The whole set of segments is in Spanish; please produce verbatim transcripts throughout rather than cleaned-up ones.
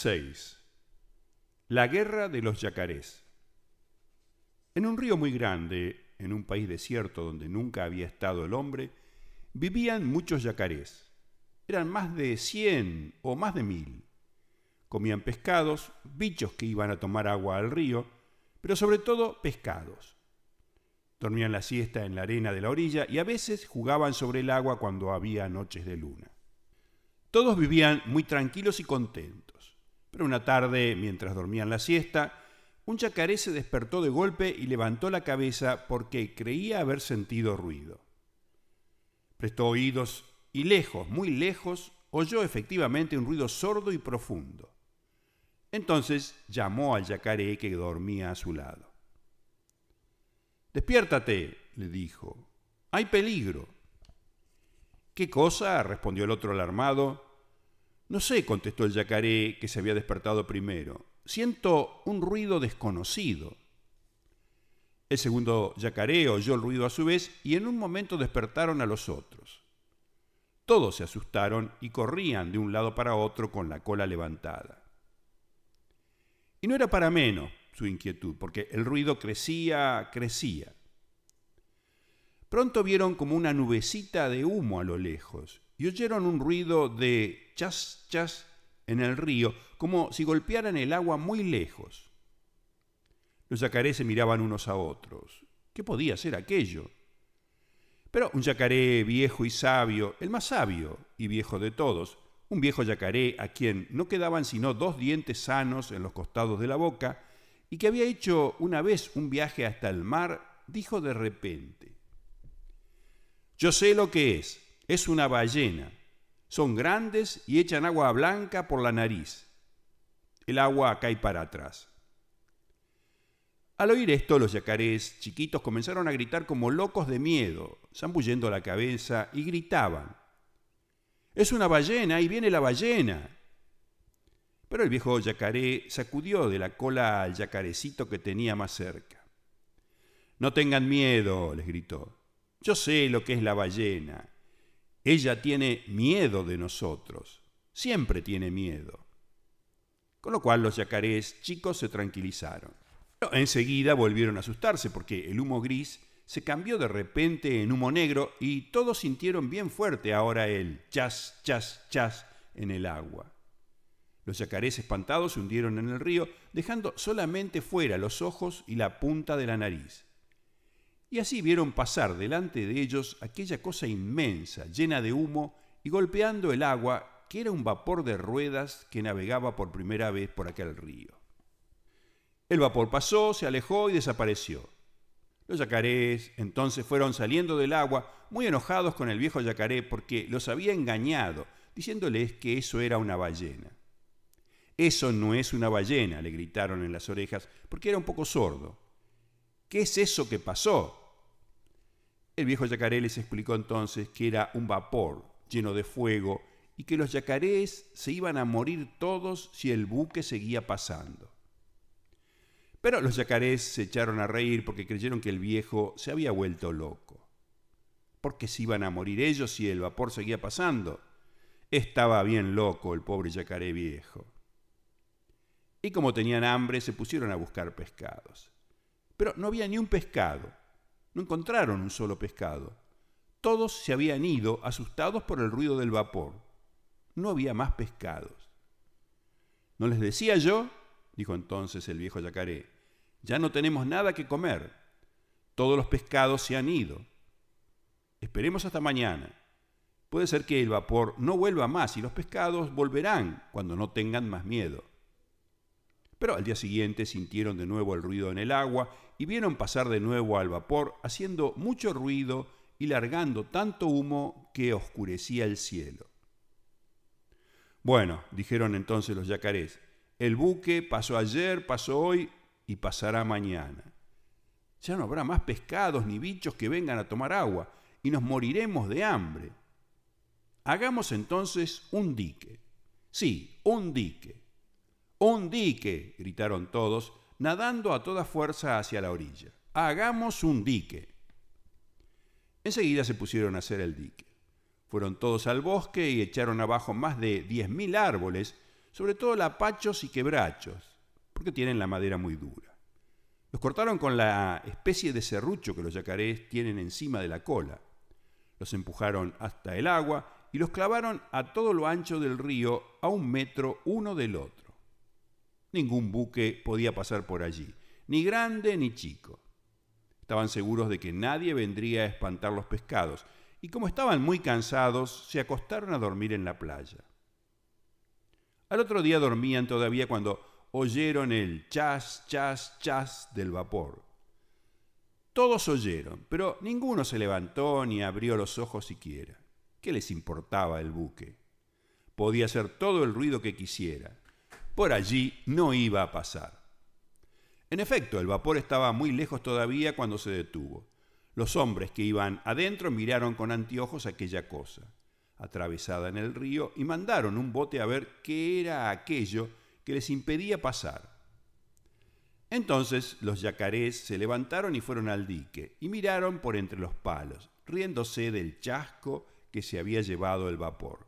seis. La guerra de los yacarés. En un río muy grande, en un país desierto donde nunca había estado el hombre, vivían muchos yacarés. Eran más de cien o más de mil. Comían pescados, bichos que iban a tomar agua al río, pero sobre todo pescados. Dormían la siesta en la arena de la orilla y a veces jugaban sobre el agua cuando había noches de luna. Todos vivían muy tranquilos y contentos. Pero una tarde, mientras dormían la siesta, un yacaré se despertó de golpe y levantó la cabeza porque creía haber sentido ruido. Prestó oídos y lejos, muy lejos, oyó efectivamente un ruido sordo y profundo. Entonces llamó al yacaré que dormía a su lado. «Despiértate», le dijo, «hay peligro». «¿Qué cosa?», respondió el otro alarmado. «No sé», contestó el yacaré, que se había despertado primero. «Siento un ruido desconocido». El segundo yacaré oyó el ruido a su vez y en un momento despertaron a los otros. Todos se asustaron y corrían de un lado para otro con la cola levantada. Y no era para menos su inquietud, porque el ruido crecía, crecía. Pronto vieron como una nubecita de humo a lo lejos y oyeron un ruido de chas, chas en el río, como si golpearan el agua muy lejos. Los yacarés se miraban unos a otros. ¿Qué podía ser aquello? Pero un yacaré viejo y sabio, el más sabio y viejo de todos, un viejo yacaré a quien no quedaban sino dos dientes sanos en los costados de la boca y que había hecho una vez un viaje hasta el mar, dijo de repente: «Yo sé lo que es, es una ballena. Son grandes y echan agua blanca por la nariz. El agua cae para atrás». Al oír esto, los yacarés chiquitos comenzaron a gritar como locos de miedo, zambullendo la cabeza, y gritaban: «¡Es una ballena! ¡Ahí viene la ballena!». Pero el viejo yacaré sacudió de la cola al yacarecito que tenía más cerca. «No tengan miedo», les gritó. «Yo sé lo que es la ballena. Ella tiene miedo de nosotros. Siempre tiene miedo». Con lo cual los yacarés chicos se tranquilizaron. Pero enseguida volvieron a asustarse porque el humo gris se cambió de repente en humo negro y todos sintieron bien fuerte ahora el chas, chas, chas en el agua. Los yacarés espantados se hundieron en el río, dejando solamente fuera los ojos y la punta de la nariz. Y así vieron pasar delante de ellos aquella cosa inmensa, llena de humo y golpeando el agua, que era un vapor de ruedas que navegaba por primera vez por aquel río. El vapor pasó, se alejó y desapareció. Los yacarés entonces fueron saliendo del agua, muy enojados con el viejo yacaré porque los había engañado, diciéndoles que eso era una ballena. «Eso no es una ballena», le gritaron en las orejas, porque era un poco sordo. «¿Qué es eso que pasó?». El viejo yacaré les explicó entonces que era un vapor lleno de fuego y que los yacarés se iban a morir todos si el buque seguía pasando. Pero los yacarés se echaron a reír porque creyeron que el viejo se había vuelto loco. ¿Por qué se iban a morir ellos si el vapor seguía pasando? Estaba bien loco el pobre yacaré viejo. Y como tenían hambre, se pusieron a buscar pescados. Pero no había ni un pescado. No encontraron un solo pescado. Todos se habían ido, asustados por el ruido del vapor. No había más pescados. «¿No les decía yo?», dijo entonces el viejo yacaré. «Ya no tenemos nada que comer. Todos los pescados se han ido. Esperemos hasta mañana. Puede ser que el vapor no vuelva más y los pescados volverán cuando no tengan más miedo». Pero al día siguiente sintieron de nuevo el ruido en el agua y vieron pasar de nuevo al vapor, haciendo mucho ruido y largando tanto humo que oscurecía el cielo. «Bueno», dijeron entonces los yacarés, «el buque pasó ayer, pasó hoy y pasará mañana. Ya no habrá más pescados ni bichos que vengan a tomar agua y nos moriremos de hambre. Hagamos entonces un dique. Sí, un dique». «¡Un dique!», gritaron todos, nadando a toda fuerza hacia la orilla. «¡Hagamos un dique!». Enseguida se pusieron a hacer el dique. Fueron todos al bosque y echaron abajo más de diez mil árboles, sobre todo lapachos y quebrachos, porque tienen la madera muy dura. Los cortaron con la especie de serrucho que los yacarés tienen encima de la cola. Los empujaron hasta el agua y los clavaron a todo lo ancho del río a un metro uno del otro. Ningún buque podía pasar por allí, ni grande ni chico. Estaban seguros de que nadie vendría a espantar los pescados, y como estaban muy cansados, se acostaron a dormir en la playa. Al otro día dormían todavía cuando oyeron el chas, chas, chas del vapor. Todos oyeron, pero ninguno se levantó ni abrió los ojos siquiera. ¿Qué les importaba el buque? Podía hacer todo el ruido que quisiera. Por allí no iba a pasar. En efecto, el vapor estaba muy lejos todavía cuando se detuvo. Los hombres que iban adentro miraron con anteojos aquella cosa, atravesada en el río, y mandaron un bote a ver qué era aquello que les impedía pasar. Entonces los yacarés se levantaron y fueron al dique, y miraron por entre los palos, riéndose del chasco que se había llevado el vapor.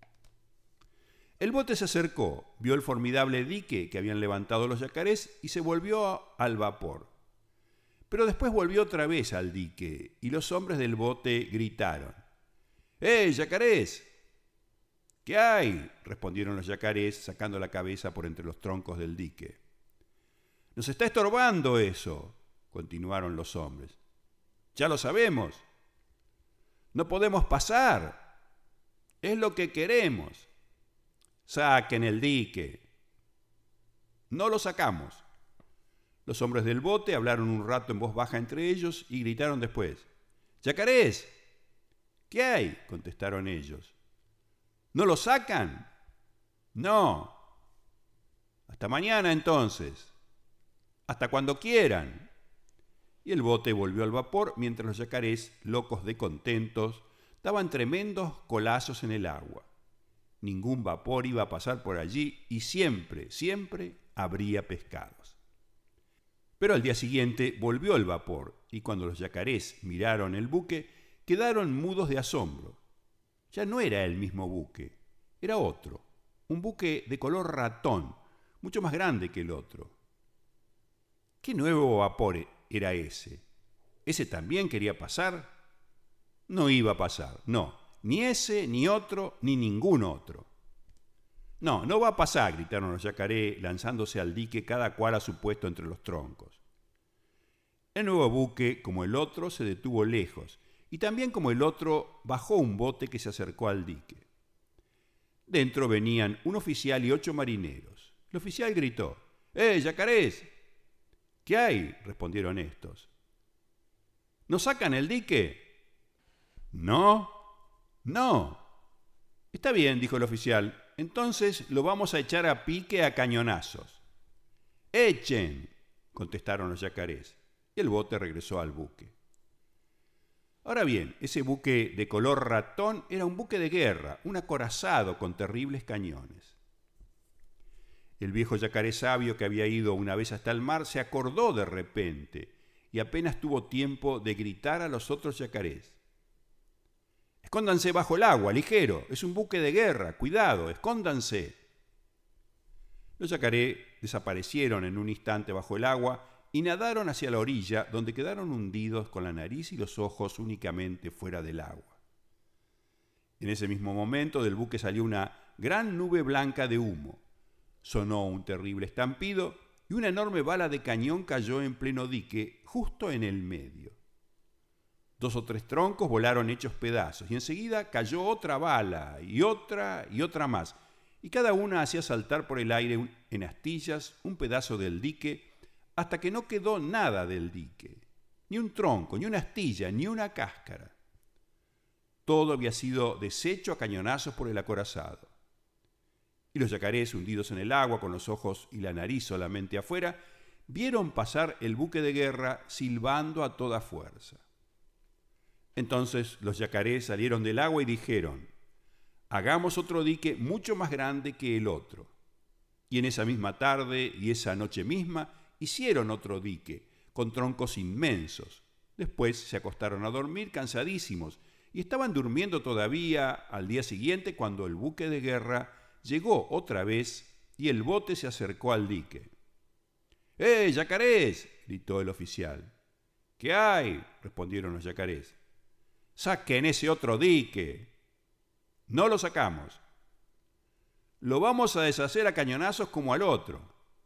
El bote se acercó, vio el formidable dique que habían levantado los yacarés y se volvió al vapor. Pero después volvió otra vez al dique y los hombres del bote gritaron: ¡Eh, yacarés! ¿Qué hay?, respondieron los yacarés sacando la cabeza por entre los troncos del dique. ¡Nos está estorbando eso!, continuaron los hombres. ¡Ya lo sabemos! ¡No podemos pasar! ¡Es lo que queremos! ¡Saquen el dique! No lo sacamos. Los hombres del bote hablaron un rato en voz baja entre ellos y gritaron después: ¡Yacarés! ¿Qué hay?, contestaron ellos. ¿No lo sacan? No. Hasta mañana entonces. Hasta cuando quieran. Y el bote volvió al vapor mientras los yacarés, locos de contentos, daban tremendos colazos en el agua. Ningún vapor iba a pasar por allí y siempre, siempre habría pescados. Pero al día siguiente volvió el vapor y cuando los yacarés miraron el buque, quedaron mudos de asombro. Ya no era el mismo buque, era otro, un buque de color ratón, mucho más grande que el otro. ¿Qué nuevo vapor era ese? ¿Ese también quería pasar? No iba a pasar, no, ni ese, ni otro, ni ningún otro. No, no va a pasar, gritaron los yacarés, lanzándose al dique cada cual a su puesto entre los troncos. El nuevo buque, como el otro, se detuvo lejos, y también como el otro, bajó un bote que se acercó al dique. Dentro venían un oficial y ocho marineros. El oficial gritó: ¡Eh, yacarés! ¿Qué hay?, respondieron estos. ¿No sacan el dique? No, no. Está bien, dijo el oficial, entonces lo vamos a echar a pique a cañonazos. ¡Echen!, contestaron los yacarés, y el bote regresó al buque. Ahora bien, ese buque de color ratón era un buque de guerra, un acorazado con terribles cañones. El viejo yacaré sabio que había ido una vez hasta el mar se acordó de repente y apenas tuvo tiempo de gritar a los otros yacarés: ¡Escóndanse bajo el agua, ligero! Es un buque de guerra, cuidado, escóndanse. Los yacaré desaparecieron en un instante bajo el agua y nadaron hacia la orilla, donde quedaron hundidos con la nariz y los ojos únicamente fuera del agua. En ese mismo momento del buque salió una gran nube blanca de humo. Sonó un terrible estampido y una enorme bala de cañón cayó en pleno dique, justo en el medio. Dos o tres troncos volaron hechos pedazos y enseguida cayó otra bala y otra y otra más, y cada una hacía saltar por el aire en astillas un pedazo del dique hasta que no quedó nada del dique, ni un tronco, ni una astilla, ni una cáscara. Todo había sido deshecho a cañonazos por el acorazado. Y los yacarés, hundidos en el agua, con los ojos y la nariz solamente afuera, vieron pasar el buque de guerra silbando a toda fuerza. Entonces los yacarés salieron del agua y dijeron: hagamos otro dique mucho más grande que el otro. Y en esa misma tarde y esa noche misma hicieron otro dique, con troncos inmensos. Después se acostaron a dormir cansadísimos, y estaban durmiendo todavía al día siguiente cuando el buque de guerra llegó otra vez y el bote se acercó al dique. ¡Eh, yacarés!, gritó el oficial. ¿Qué hay?, respondieron los yacarés. ¡Saquen ese otro dique! No lo sacamos. Lo vamos a deshacer a cañonazos como al otro.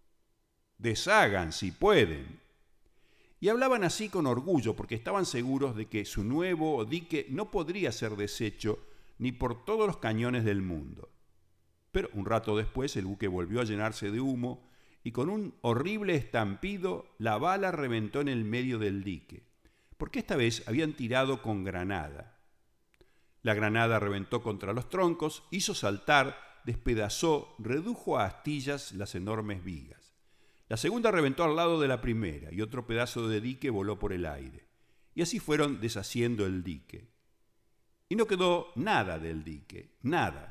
Deshagan si pueden. Y hablaban así con orgullo porque estaban seguros de que su nuevo dique no podría ser deshecho ni por todos los cañones del mundo. Pero un rato después el buque volvió a llenarse de humo y con un horrible estampido la bala reventó en el medio del dique, porque esta vez habían tirado con granada. La granada reventó contra los troncos, hizo saltar, despedazó, redujo a astillas las enormes vigas. La segunda reventó al lado de la primera y otro pedazo de dique voló por el aire. Y así fueron deshaciendo el dique. Y no quedó nada del dique, nada.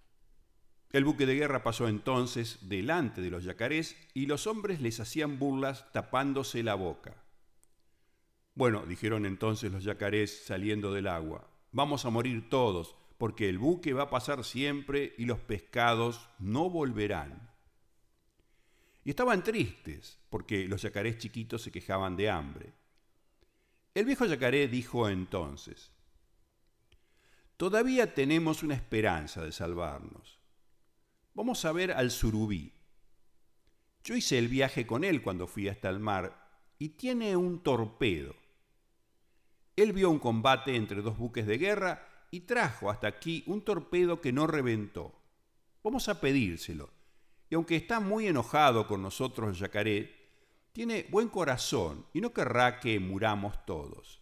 El buque de guerra pasó entonces delante de los yacarés y los hombres les hacían burlas tapándose la boca. Bueno, dijeron entonces los yacarés saliendo del agua, vamos a morir todos, porque el buque va a pasar siempre y los pescados no volverán. Y estaban tristes, porque los yacarés chiquitos se quejaban de hambre. El viejo yacaré dijo entonces: todavía tenemos una esperanza de salvarnos. Vamos a ver al surubí. Yo hice el viaje con él cuando fui hasta el mar y tiene un torpedo. Él vio un combate entre dos buques de guerra y trajo hasta aquí un torpedo que no reventó. Vamos a pedírselo. Y aunque está muy enojado con nosotros el yacaré, tiene buen corazón y no querrá que muramos todos.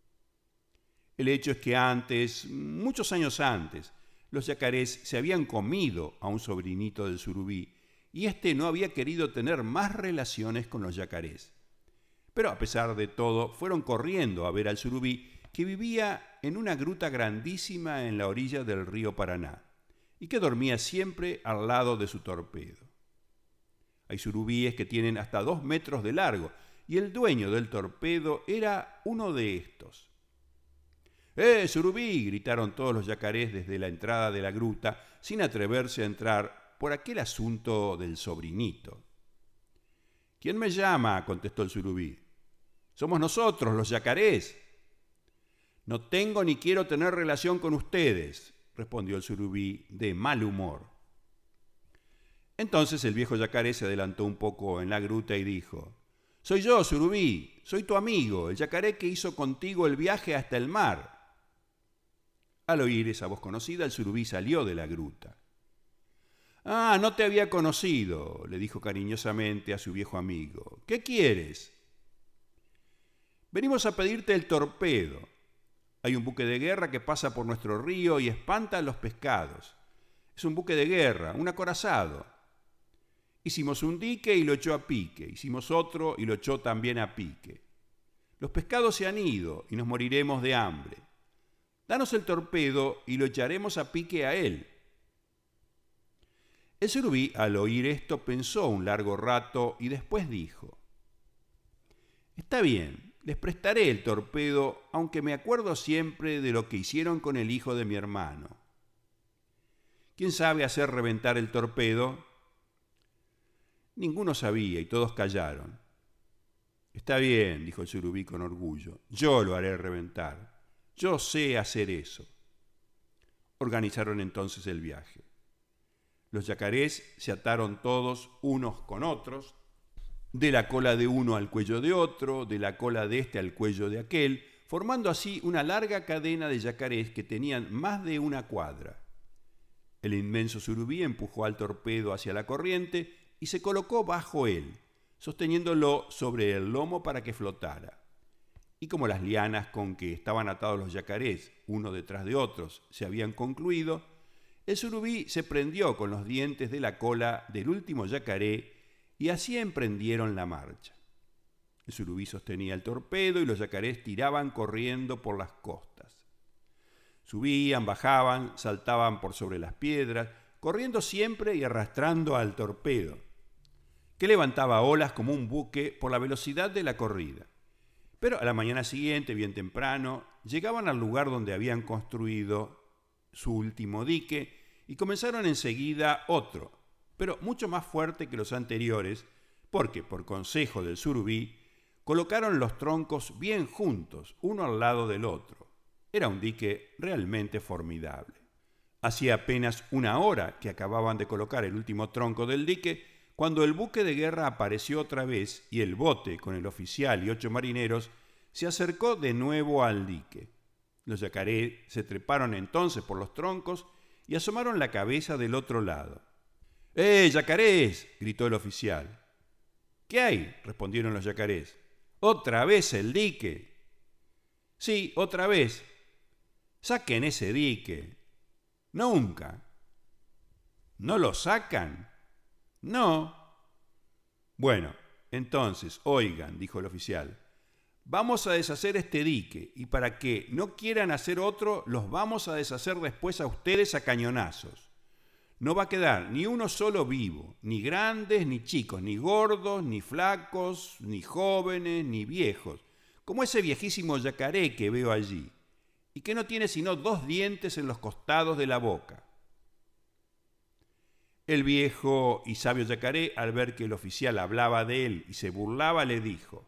El hecho es que antes, muchos años antes, los yacarés se habían comido a un sobrinito del surubí y éste no había querido tener más relaciones con los yacarés. Pero a pesar de todo, fueron corriendo a ver al surubí, que vivía en una gruta grandísima en la orilla del río Paraná y que dormía siempre al lado de su torpedo. Hay surubíes que tienen hasta dos metros de largo y el dueño del torpedo era uno de estos. ¡Eh, surubí!, gritaron todos los yacarés desde la entrada de la gruta sin atreverse a entrar por aquel asunto del sobrinito. ¿Quién me llama?, contestó el surubí. Somos nosotros, los yacarés. No tengo ni quiero tener relación con ustedes, respondió el surubí de mal humor. Entonces el viejo yacaré se adelantó un poco en la gruta y dijo: soy yo, surubí, soy tu amigo, el yacaré que hizo contigo el viaje hasta el mar. Al oír esa voz conocida, el surubí salió de la gruta. Ah, no te había conocido, le dijo cariñosamente a su viejo amigo. ¿Qué quieres? Venimos a pedirte el torpedo. Hay un buque de guerra que pasa por nuestro río y espanta a los pescados. Es un buque de guerra, un acorazado. Hicimos un dique y lo echó a pique. Hicimos otro y lo echó también a pique. Los pescados se han ido y nos moriremos de hambre. Danos el torpedo y lo echaremos a pique a él. El surubí, al oír esto, pensó un largo rato y después dijo: está bien, les prestaré el torpedo, aunque me acuerdo siempre de lo que hicieron con el hijo de mi hermano. ¿Quién sabe hacer reventar el torpedo? Ninguno sabía y todos callaron. Está bien, dijo el surubí con orgullo, yo lo haré reventar. Yo sé hacer eso. Organizaron entonces el viaje. Los yacarés se ataron todos unos con otros, de la cola de uno al cuello de otro, de la cola de este al cuello de aquel, formando así una larga cadena de yacarés que tenían más de una cuadra. El inmenso surubí empujó al torpedo hacia la corriente y se colocó bajo él, sosteniéndolo sobre el lomo para que flotara. Y como las lianas con que estaban atados los yacarés, uno detrás de otros, se habían concluido, el surubí se prendió con los dientes de la cola del último yacaré y así emprendieron la marcha. El surubí sostenía el torpedo y los yacarés tiraban corriendo por las costas. Subían, bajaban, saltaban por sobre las piedras, corriendo siempre y arrastrando al torpedo, que levantaba olas como un buque por la velocidad de la corrida. Pero a la mañana siguiente, bien temprano, llegaban al lugar donde habían construido su último dique y comenzaron enseguida otro, pero mucho más fuerte que los anteriores, porque, por consejo del surubí, colocaron los troncos bien juntos, uno al lado del otro. Era un dique realmente formidable. Hacía apenas una hora que acababan de colocar el último tronco del dique, cuando el buque de guerra apareció otra vez y el bote, con el oficial y ocho marineros, se acercó de nuevo al dique. Los yacarés se treparon entonces por los troncos y asomaron la cabeza del otro lado. ¡Eh, yacarés!, gritó el oficial. ¿Qué hay?, respondieron los yacarés. ¿Otra vez el dique? Sí, otra vez. Saquen ese dique. Nunca. ¿No lo sacan? No. Bueno, entonces, oigan, dijo el oficial, vamos a deshacer este dique y para que no quieran hacer otro, los vamos a deshacer después a ustedes a cañonazos. No va a quedar ni uno solo vivo, ni grandes, ni chicos, ni gordos, ni flacos, ni jóvenes, ni viejos, como ese viejísimo yacaré que veo allí, y que no tiene sino dos dientes en los costados de la boca. El viejo y sabio yacaré, al ver que el oficial hablaba de él y se burlaba, le dijo: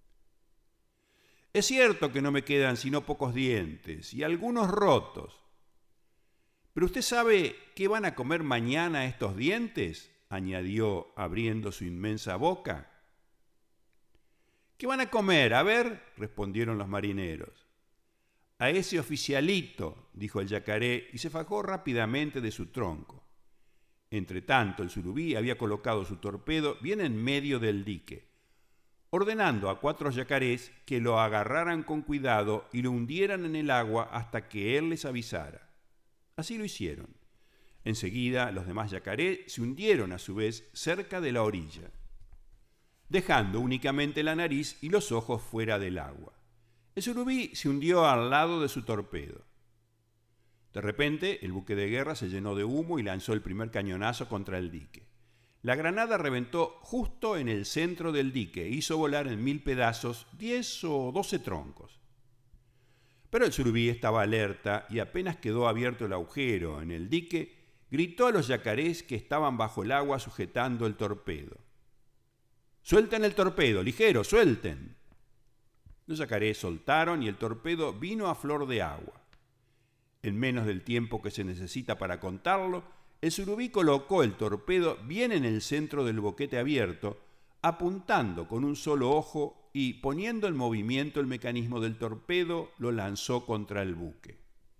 «Es cierto que no me quedan sino pocos dientes y algunos rotos. ¿Pero usted sabe qué van a comer mañana estos dientes?», añadió abriendo su inmensa boca. «¿Qué van a comer? A ver», respondieron los marineros. «A ese oficialito», dijo el yacaré y se fajó rápidamente de su tronco. Entretanto, el surubí había colocado su torpedo bien en medio del dique, ordenando a cuatro yacarés que lo agarraran con cuidado y lo hundieran en el agua hasta que él les avisara. Así lo hicieron. Enseguida, los demás yacarés se hundieron a su vez cerca de la orilla, dejando únicamente la nariz y los ojos fuera del agua. El surubí se hundió al lado de su torpedo. De repente, el buque de guerra se llenó de humo y lanzó el primer cañonazo contra el dique. La granada reventó justo en el centro del dique e hizo volar en mil pedazos diez o doce troncos. Pero el surubí estaba alerta y apenas quedó abierto el agujero en el dique, gritó a los yacarés que estaban bajo el agua sujetando el torpedo: «¡Suelten el torpedo! ¡Ligero, suelten!». Los yacarés soltaron y el torpedo vino a flor de agua. En menos del tiempo que se necesita para contarlo, el surubí colocó el torpedo bien en el centro del boquete abierto, apuntando con un solo ojo y poniendo en movimiento el mecanismo del torpedo, lo lanzó contra el buque.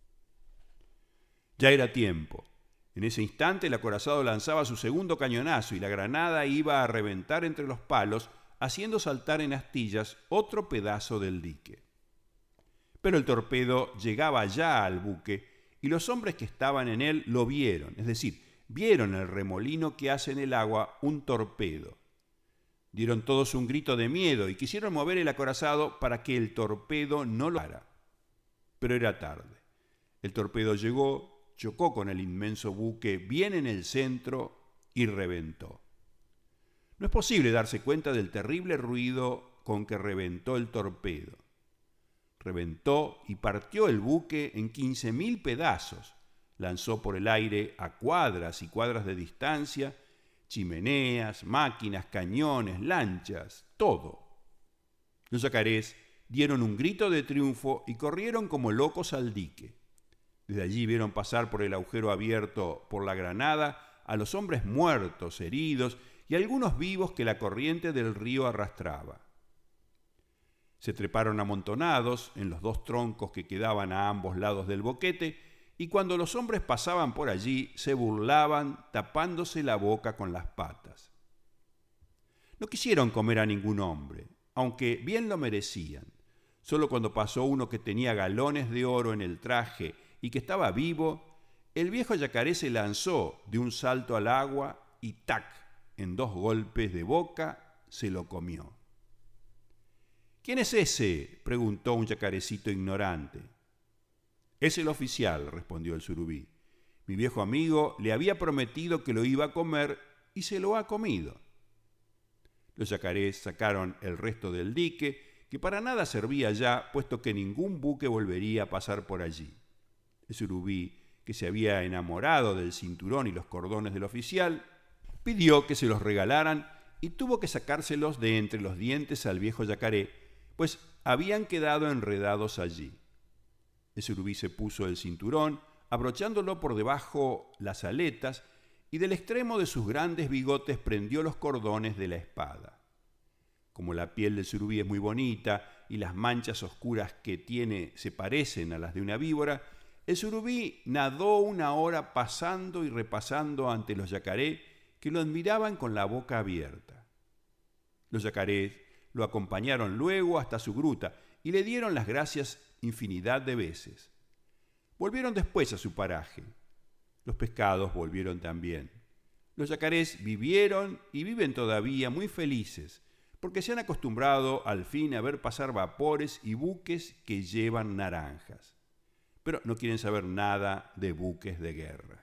Ya era tiempo. En ese instante el acorazado lanzaba su segundo cañonazo y la granada iba a reventar entre los palos, haciendo saltar en astillas otro pedazo del dique. Pero el torpedo llegaba ya al buque y los hombres que estaban en él lo vieron, es decir, vieron el remolino que hace en el agua un torpedo. Dieron todos un grito de miedo y quisieron mover el acorazado para que el torpedo no lo haga. Pero era tarde. El torpedo llegó, chocó con el inmenso buque bien en el centro y reventó. No es posible darse cuenta del terrible ruido con que reventó el torpedo. Reventó y partió el buque en quince mil pedazos. Lanzó por el aire a cuadras y cuadras de distancia chimeneas, máquinas, cañones, lanchas, todo. Los yacarés dieron un grito de triunfo y corrieron como locos al dique. Desde allí vieron pasar por el agujero abierto por la granada a los hombres muertos, heridos y algunos vivos que la corriente del río arrastraba. Se treparon amontonados en los dos troncos que quedaban a ambos lados del boquete y cuando los hombres pasaban por allí se burlaban tapándose la boca con las patas. No quisieron comer a ningún hombre, aunque bien lo merecían. Solo cuando pasó uno que tenía galones de oro en el traje y que estaba vivo, el viejo yacaré se lanzó de un salto al agua y ¡tac!, en dos golpes de boca se lo comió. «¿Quién es ese?», preguntó un yacarecito ignorante. «Es el oficial», respondió el surubí. «Mi viejo amigo le había prometido que lo iba a comer y se lo ha comido». Los yacarés sacaron el resto del dique, que para nada servía ya, puesto que ningún buque volvería a pasar por allí. El surubí, que se había enamorado del cinturón y los cordones del oficial, pidió que se los regalaran y tuvo que sacárselos de entre los dientes al viejo yacaré, pues habían quedado enredados allí. El surubí se puso el cinturón, abrochándolo por debajo las aletas, y del extremo de sus grandes bigotes prendió los cordones de la espada. Como la piel del surubí es muy bonita y las manchas oscuras que tiene se parecen a las de una víbora, el surubí nadó una hora pasando y repasando ante los yacaré, que lo admiraban con la boca abierta. Los yacarés lo acompañaron luego hasta su gruta y le dieron las gracias infinidad de veces. Volvieron después a su paraje. Los pescados volvieron también. Los yacarés vivieron y viven todavía muy felices, porque se han acostumbrado al fin a ver pasar vapores y buques que llevan naranjas. Pero no quieren saber nada de buques de guerra.